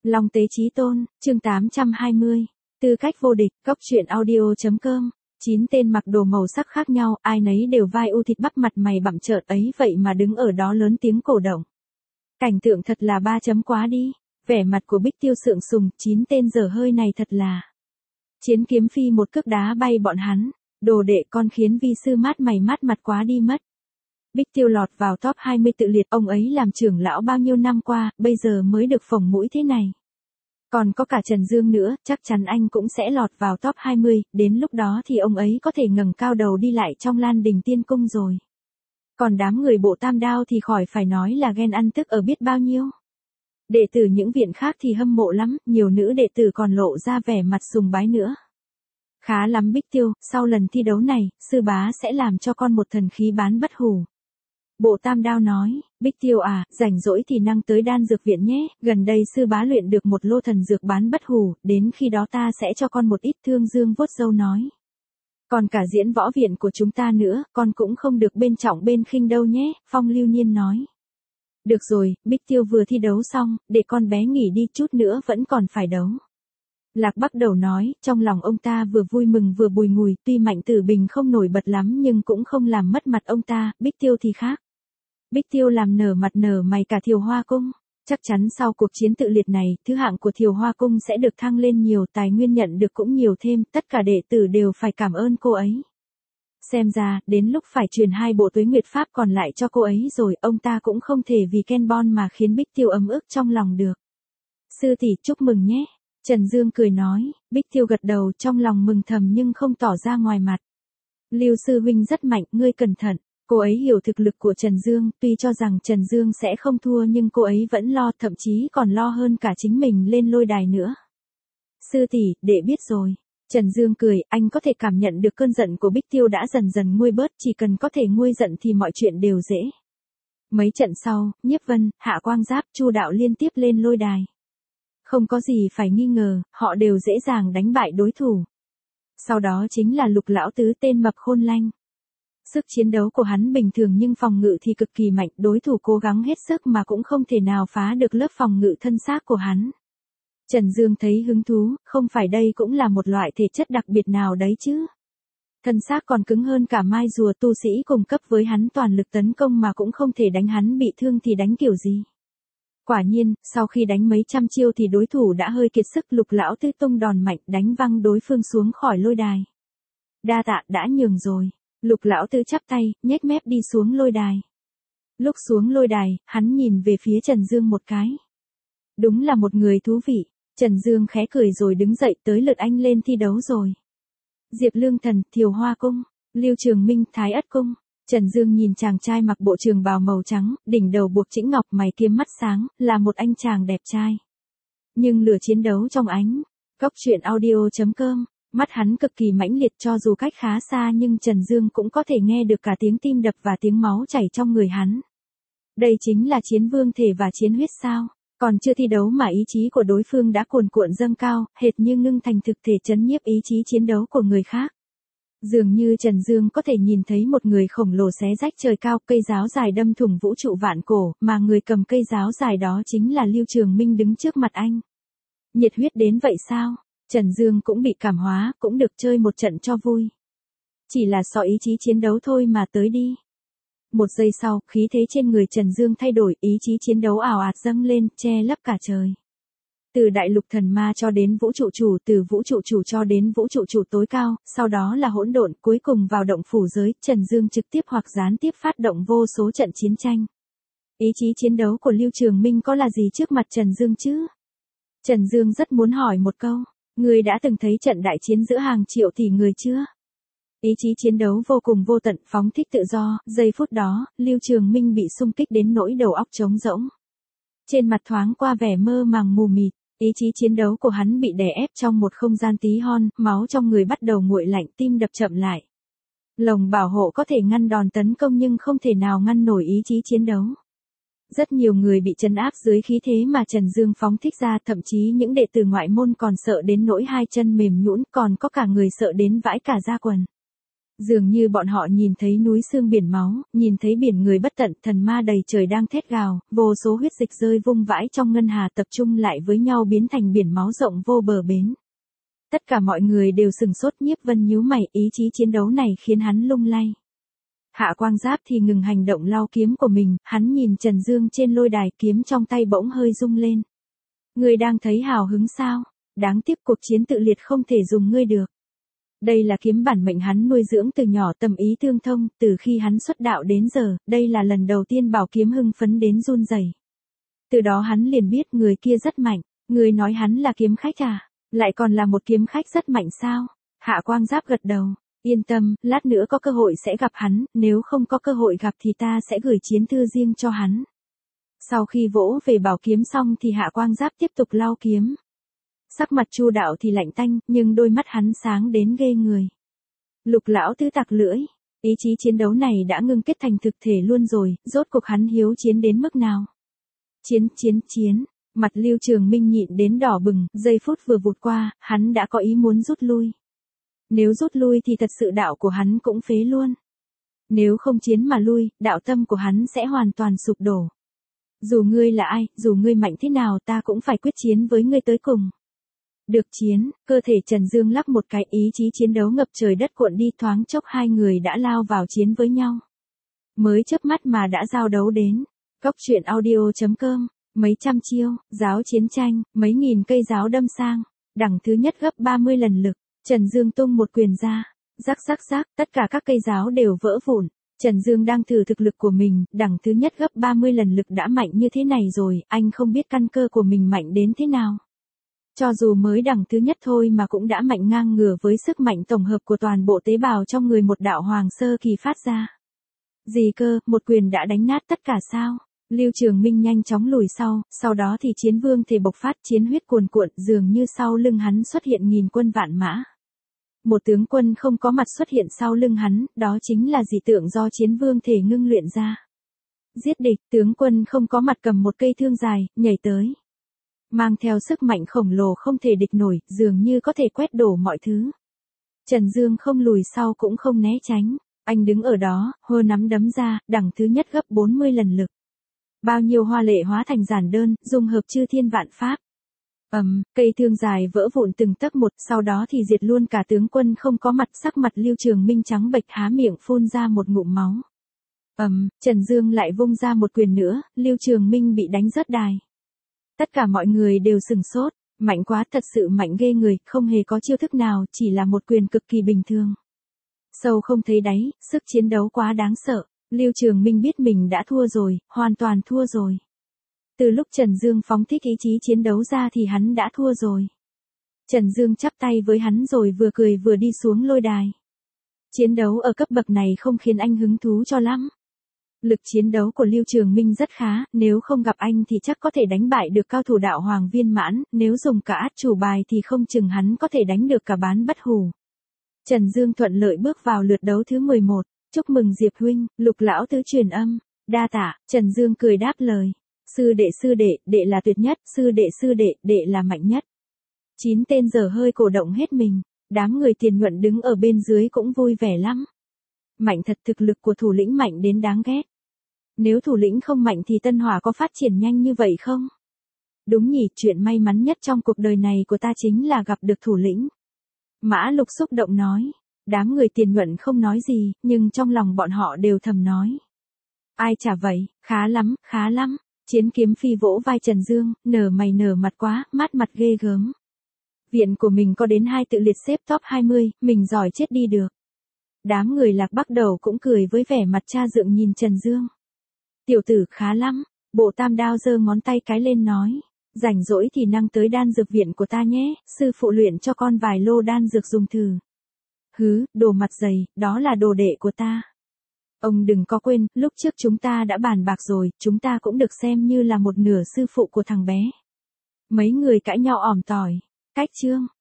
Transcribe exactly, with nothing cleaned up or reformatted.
Long Tế Chí Tôn, chương tám trăm hai mươi. Tư cách vô địch, Cóc Truyện Audio chấm com. Chín tên mặc đồ màu sắc khác nhau, ai nấy đều vai u thịt bắp mặt mày bặm trợn ấy vậy mà đứng ở đó lớn tiếng cổ động. Cảnh tượng thật là ba chấm quá đi. Vẻ mặt của Bích Tiêu sượng sùng, chín tên dở hơi này thật là. Chiến Kiếm Phi một cước đá bay bọn hắn. Đồ đệ con khiến vi sư mát mày mát mặt quá đi mất. Bích Tiêu lọt vào top hai mươi tự liệt, ông ấy làm trưởng lão bao nhiêu năm qua, bây giờ mới được phồng mũi thế này. Còn có cả Trần Dương nữa, chắc chắn anh cũng sẽ lọt vào top hai mươi, đến lúc đó thì ông ấy có thể ngẩng cao đầu đi lại trong Lan Đình Tiên Cung rồi. Còn đám người bộ Tam Đao thì khỏi phải nói là ghen ăn tức ở biết bao nhiêu. Đệ tử những viện khác thì hâm mộ lắm, nhiều nữ đệ tử còn lộ ra vẻ mặt sùng bái nữa. Khá lắm Bích Tiêu, sau lần thi đấu này, sư bá sẽ làm cho con một thần khí bán bất hủ. Bộ Tam Đao nói, Bích Tiêu à, rảnh rỗi thì năng tới đan dược viện nhé, gần đây sư bá luyện được một lô thần dược bán bất hủ, đến khi đó ta sẽ cho con một ít. Thương Dương vuốt râu nói. Còn cả diễn võ viện của chúng ta nữa, con cũng không được bên trọng bên khinh đâu nhé, Phong Lưu Nhiên nói. Được rồi, Bích Tiêu vừa thi đấu xong, để con bé nghỉ đi chút nữa vẫn còn phải đấu. Lạc Bắc Đầu nói, trong lòng ông ta vừa vui mừng vừa bùi ngùi, tuy Mạnh Tử Bình không nổi bật lắm nhưng cũng không làm mất mặt ông ta, Bích Tiêu thì khác. Bích Tiêu làm nở mặt nở mày cả Thiều Hoa Cung. Chắc chắn sau cuộc chiến tự liệt này, thứ hạng của Thiều Hoa Cung sẽ được thăng lên nhiều, tài nguyên nhận được cũng nhiều thêm, tất cả đệ tử đều phải cảm ơn cô ấy. Xem ra, đến lúc phải truyền hai bộ Tuế Nguyệt Pháp còn lại cho cô ấy rồi, ông ta cũng không thể vì Ken Bon mà khiến Bích Tiêu ấm ức trong lòng được. Sư tỷ chúc mừng nhé. Trần Dương cười nói, Bích Tiêu gật đầu trong lòng mừng thầm nhưng không tỏ ra ngoài mặt. Lưu sư huynh rất mạnh, ngươi cẩn thận. Cô ấy hiểu thực lực của Trần Dương, tuy cho rằng Trần Dương sẽ không thua nhưng cô ấy vẫn lo, thậm chí còn lo hơn cả chính mình lên lôi đài nữa. Sư tỷ, đệ biết rồi. Trần Dương cười, anh có thể cảm nhận được cơn giận của Bích Tiêu đã dần dần nguôi bớt, chỉ cần có thể nguôi giận thì mọi chuyện đều dễ. Mấy trận sau, Nhiếp Vân, Hạ Quang Giáp, Chu Đạo liên tiếp lên lôi đài. Không có gì phải nghi ngờ, họ đều dễ dàng đánh bại đối thủ. Sau đó chính là Lục Lão Tứ tên mập khôn lanh. Sức chiến đấu của hắn bình thường nhưng phòng ngự thì cực kỳ mạnh, đối thủ cố gắng hết sức mà cũng không thể nào phá được lớp phòng ngự thân xác của hắn. Trần Dương thấy hứng thú, không phải đây cũng là một loại thể chất đặc biệt nào đấy chứ. Thân xác còn cứng hơn cả mai rùa, tu sĩ cùng cấp với hắn toàn lực tấn công mà cũng không thể đánh hắn bị thương thì đánh kiểu gì. Quả nhiên, sau khi đánh mấy trăm chiêu thì đối thủ đã hơi kiệt sức, Lục Lão Tứ tung đòn mạnh đánh văng đối phương xuống khỏi lôi đài. Đa tạ, đã nhường rồi. Lục Lão Tứ chắp tay, nhếch mép đi xuống lôi đài. Lúc xuống lôi đài, hắn nhìn về phía Trần Dương một cái. Đúng là một người thú vị. Trần Dương khẽ cười rồi đứng dậy, tới lượt anh lên thi đấu rồi. Diệp Lương Thần, Thiều Hoa Cung, Lưu Trường Minh, Thái Ất Cung. Trần Dương nhìn chàng trai mặc bộ trường bào màu trắng, đỉnh đầu buộc chĩnh ngọc, mày kiếm mắt sáng, là một anh chàng đẹp trai. Nhưng lửa chiến đấu trong ánh. Cóc Truyện Audio chấm com. Mắt hắn cực kỳ mãnh liệt, cho dù cách khá xa nhưng Trần Dương cũng có thể nghe được cả tiếng tim đập và tiếng máu chảy trong người hắn. Đây chính là chiến vương thể và chiến huyết sao? Còn chưa thi đấu mà ý chí của đối phương đã cuồn cuộn dâng cao, hệt như ngưng thành thực thể chấn nhiếp ý chí chiến đấu của người khác. Dường như Trần Dương có thể nhìn thấy một người khổng lồ xé rách trời cao, cây giáo dài đâm thủng vũ trụ vạn cổ, mà người cầm cây giáo dài đó chính là Lưu Trường Minh đứng trước mặt anh. Nhiệt huyết đến vậy sao? Trần Dương cũng bị cảm hóa, cũng được chơi một trận cho vui. Chỉ là so ý chí chiến đấu thôi mà tới đi. Một giây sau, khí thế trên người Trần Dương thay đổi, ý chí chiến đấu ào ạt dâng lên, che lấp cả trời. Từ đại lục thần ma cho đến vũ trụ chủ, từ vũ trụ chủ cho đến vũ trụ chủ tối cao, sau đó là hỗn độn, cuối cùng vào động phủ giới, Trần Dương trực tiếp hoặc gián tiếp phát động vô số trận chiến tranh. Ý chí chiến đấu của Lưu Trường Minh có là gì trước mặt Trần Dương chứ? Trần Dương rất muốn hỏi một câu, người đã từng thấy trận đại chiến giữa hàng triệu tỷ người chưa? Ý chí chiến đấu vô cùng vô tận, phóng thích tự do, giây phút đó, Lưu Trường Minh bị xung kích đến nỗi đầu óc trống rỗng. Trên mặt thoáng qua vẻ mơ màng mù mịt, ý chí chiến đấu của hắn bị đè ép trong một không gian tí hon, máu trong người bắt đầu nguội lạnh, tim đập chậm lại. Lồng bảo hộ có thể ngăn đòn tấn công nhưng không thể nào ngăn nổi ý chí chiến đấu. Rất nhiều người bị trấn áp dưới khí thế mà Trần Dương phóng thích ra, thậm chí những đệ tử ngoại môn còn sợ đến nỗi hai chân mềm nhũn, còn có cả người sợ đến vãi cả da quần. Dường như bọn họ nhìn thấy núi xương biển máu, nhìn thấy biển người bất tận, thần ma đầy trời đang thét gào, vô số huyết dịch rơi vung vãi trong ngân hà tập trung lại với nhau biến thành biển máu rộng vô bờ bến. Tất cả mọi người đều sừng sốt. Nhiếp Vân nhíu mày, ý chí chiến đấu này khiến hắn lung lay. Hạ Quang Giáp thì ngừng hành động lau kiếm của mình, hắn nhìn Trần Dương trên lôi đài, kiếm trong tay bỗng hơi rung lên. Ngươi đang thấy hào hứng sao? Đáng tiếc cuộc chiến tự liệt không thể dùng ngươi được. Đây là kiếm bản mệnh hắn nuôi dưỡng từ nhỏ, tâm ý tương thông, từ khi hắn xuất đạo đến giờ, đây là lần đầu tiên bảo kiếm hưng phấn đến run rẩy. Từ đó hắn liền biết người kia rất mạnh. Ngươi nói hắn là kiếm khách à? Lại còn là một kiếm khách rất mạnh sao? Hạ Quang Giáp gật đầu. Yên tâm, lát nữa có cơ hội sẽ gặp hắn, nếu không có cơ hội gặp thì ta sẽ gửi chiến thư riêng cho hắn. Sau khi vỗ về bảo kiếm xong thì Hạ Quang Giáp tiếp tục lau kiếm. Sắc mặt Chu Đạo thì lạnh tanh, nhưng đôi mắt hắn sáng đến ghê người. Lục lão tứ tặc lưỡi, ý chí chiến đấu này đã ngưng kết thành thực thể luôn rồi, rốt cuộc hắn hiếu chiến đến mức nào? Chiến, chiến, chiến, mặt Lưu Trường Minh nhịn đến đỏ bừng, giây phút vừa vụt qua, hắn đã có ý muốn rút lui. Nếu rút lui thì thật sự đạo của hắn cũng phế luôn. Nếu không chiến mà lui, đạo tâm của hắn sẽ hoàn toàn sụp đổ. Dù ngươi là ai, dù ngươi mạnh thế nào ta cũng phải quyết chiến với ngươi tới cùng. Được chiến, cơ thể Trần Dương lắc một cái, ý chí chiến đấu ngập trời đất cuộn đi, thoáng chốc hai người đã lao vào chiến với nhau. Mới chớp mắt mà đã giao đấu đến. Cốc truyện audio chấm com, mấy trăm chiêu, giáo chiến tranh, mấy nghìn cây giáo đâm sang, đẳng thứ nhất gấp ba mươi lần lực. Trần Dương tung một quyền ra, rắc rắc rắc, tất cả các cây giáo đều vỡ vụn. Trần Dương đang thử thực lực của mình, đẳng thứ nhất gấp ba mươi lần lực đã mạnh như thế này rồi, anh không biết căn cơ của mình mạnh đến thế nào. Cho dù mới đẳng thứ nhất thôi mà cũng đã mạnh ngang ngửa với sức mạnh tổng hợp của toàn bộ tế bào trong người một đạo hoàng sơ kỳ phát ra. Gì cơ, một quyền đã đánh nát tất cả sao? Lưu Trường Minh nhanh chóng lùi sau, sau đó thì chiến vương thể bộc phát, chiến huyết cuồn cuộn, dường như sau lưng hắn xuất hiện nghìn quân vạn mã. Một tướng quân không có mặt xuất hiện sau lưng hắn, đó chính là dị tượng do chiến vương thể ngưng luyện ra. Giết địch, tướng quân không có mặt cầm một cây thương dài, nhảy tới. Mang theo sức mạnh khổng lồ không thể địch nổi, dường như có thể quét đổ mọi thứ. Trần Dương không lùi sau cũng không né tránh, anh đứng ở đó, hô nắm đấm ra, đẳng thứ nhất gấp bốn mươi lần lực. Bao nhiêu hoa lệ hóa thành giản đơn, dung hợp chư thiên vạn pháp. Ầm, um, cây thương dài vỡ vụn từng tấc một, sau đó thì diệt luôn cả tướng quân không có mặt, sắc mặt Lưu Trường Minh trắng bệch, há miệng phun ra một ngụm máu. Ầm, um, Trần Dương lại vung ra một quyền nữa, Lưu Trường Minh bị đánh rớt đài. Tất cả mọi người đều sừng sốt, mạnh quá, thật sự mạnh ghê người, không hề có chiêu thức nào, chỉ là một quyền cực kỳ bình thường. Sâu không thấy đáy, sức chiến đấu quá đáng sợ, Lưu Trường Minh biết mình đã thua rồi, hoàn toàn thua rồi. Từ lúc Trần Dương phóng thích ý chí chiến đấu ra thì hắn đã thua rồi. Trần Dương chắp tay với hắn rồi vừa cười vừa đi xuống lôi đài. Chiến đấu ở cấp bậc này không khiến anh hứng thú cho lắm. Lực chiến đấu của Lưu Trường Minh rất khá, nếu không gặp anh thì chắc có thể đánh bại được cao thủ đạo hoàng viên mãn, nếu dùng cả át chủ bài thì không chừng hắn có thể đánh được cả bán bất hủ. Trần Dương thuận lợi bước vào lượt đấu thứ mười một, chúc mừng Diệp huynh, Lục lão tứ truyền âm, đa tạ, Trần Dương cười đáp lời, sư đệ sư đệ, đệ là tuyệt nhất, sư đệ sư đệ, đệ là mạnh nhất. Chín tên giờ hơi cổ động hết mình, đám người Tiền Nhuận đứng ở bên dưới cũng vui vẻ lắm. Mạnh thật, thực lực của thủ lĩnh mạnh đến đáng ghét. Nếu thủ lĩnh không mạnh thì Tân Hỏa có phát triển nhanh như vậy không? Đúng nhỉ, chuyện may mắn nhất trong cuộc đời này của ta chính là gặp được thủ lĩnh. Mã Lục xúc động nói. Đám người Tiền Nhuận không nói gì, nhưng trong lòng bọn họ đều thầm nói. Ai chả vậy, khá lắm, khá lắm. Chiến kiếm phi vỗ vai Trần Dương, nở mày nở mặt quá, mát mặt ghê gớm. Viện của mình có đến hai tự liệt xếp top hai mươi, mình giỏi chết đi được. Đám người Lạc Bắc đầu cũng cười với vẻ mặt cha dượng nhìn Trần Dương. Tiểu tử khá lắm, Bộ Tam Đao giơ ngón tay cái lên nói. Rảnh rỗi thì năng tới đan dược viện của ta nhé, sư phụ luyện cho con vài lô đan dược dùng thử. Hứ, đồ mặt dày, đó là đồ đệ của ta. Ông đừng có quên, lúc trước chúng ta đã bàn bạc rồi, chúng ta cũng được xem như là một nửa sư phụ của thằng bé. Mấy người cãi nhau ỏm tỏi. Cách chương.